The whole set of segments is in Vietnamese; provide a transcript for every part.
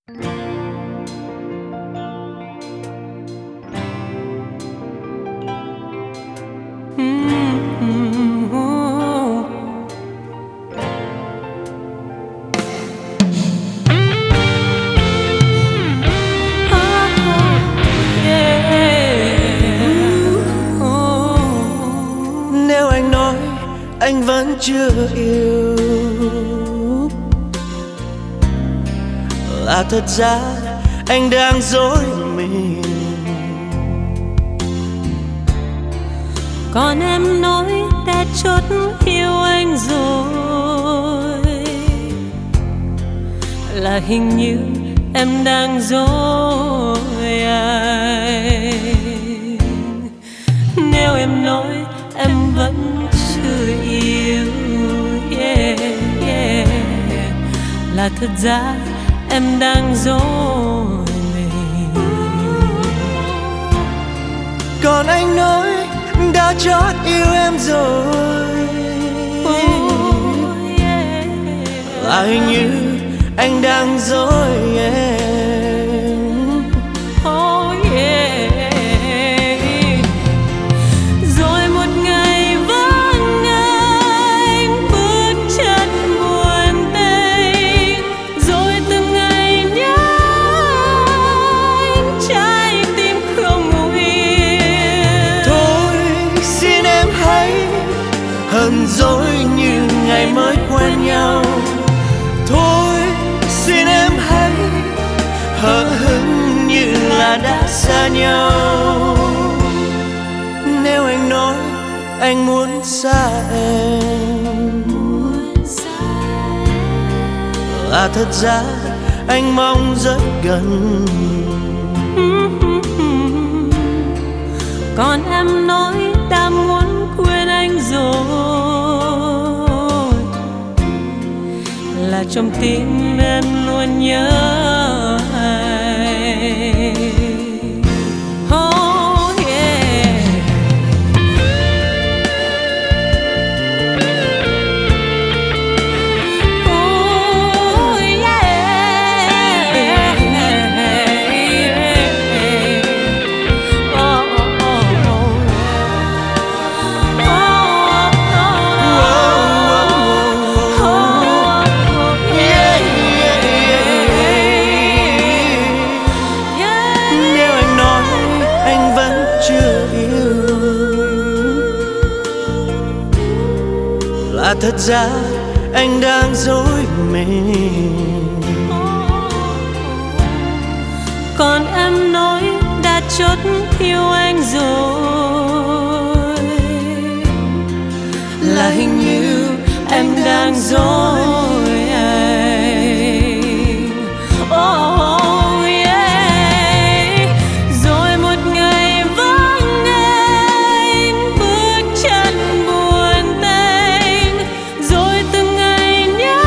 Nếu anh nói anh vẫn chưa yêu, là thật ra anh đang dối mình. Còn em nói đã chót yêu anh rồi, là hình như em đang dối anh. Nếu em nói em vẫn chưa yêu, là thật ra em đang dối mình. Còn anh nói đã chót yêu em rồi, là hình như anh đang dối em. Rồi một ngày vắng anh bước chân buồn tênh, rồi từng ngày nhớ anh, trái tim không ngủ yên. Thôi xin em hãy hờn dỗi như ngày mới quen nhau. Thôi xin em hãy hờ hững như là đã xa nhau. Nếu anh nói anh muốn xa em, là thật ra anh mong rất gần. Còn em nói đã muốn quên anh rồi, là trong tim em luôn nhớ anh. Oh yeah. Oh yeah. Oh, oh, oh, oh. Nếu anh nói anh vẫn chưa yêu, là thật ra anh đang dối mình. Còn em nói đã chót yêu anh rồi, Là hình như em đang dối anh. Oh yeah. Rồi một ngày vắng anh bước chân buồn tênh, rồi từng ngày nhớ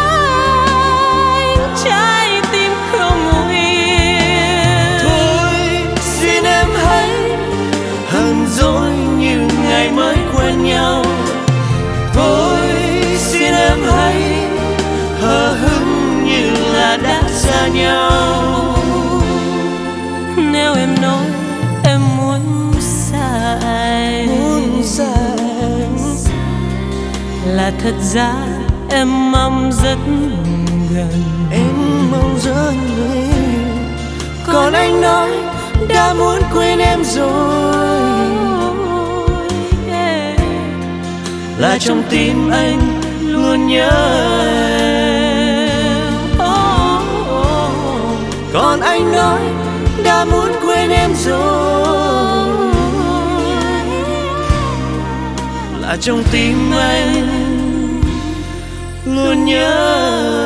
anh, trái tim không ngủ yên. thôi xin em hãy hờn dỗi như ngày mới quen nhau. Thôi xin em hãy hờ hững như là đã xa nhau. Nếu em nói em muốn xa anh, Muốn xa em, là thật ra em mong rất gần. em mong rất gần. Còn anh nói đã muốn quên em rồi, là trong tim anh luôn nhớ em. Còn anh nói đã muốn quên em rồi, là trong tim anh luôn nhớ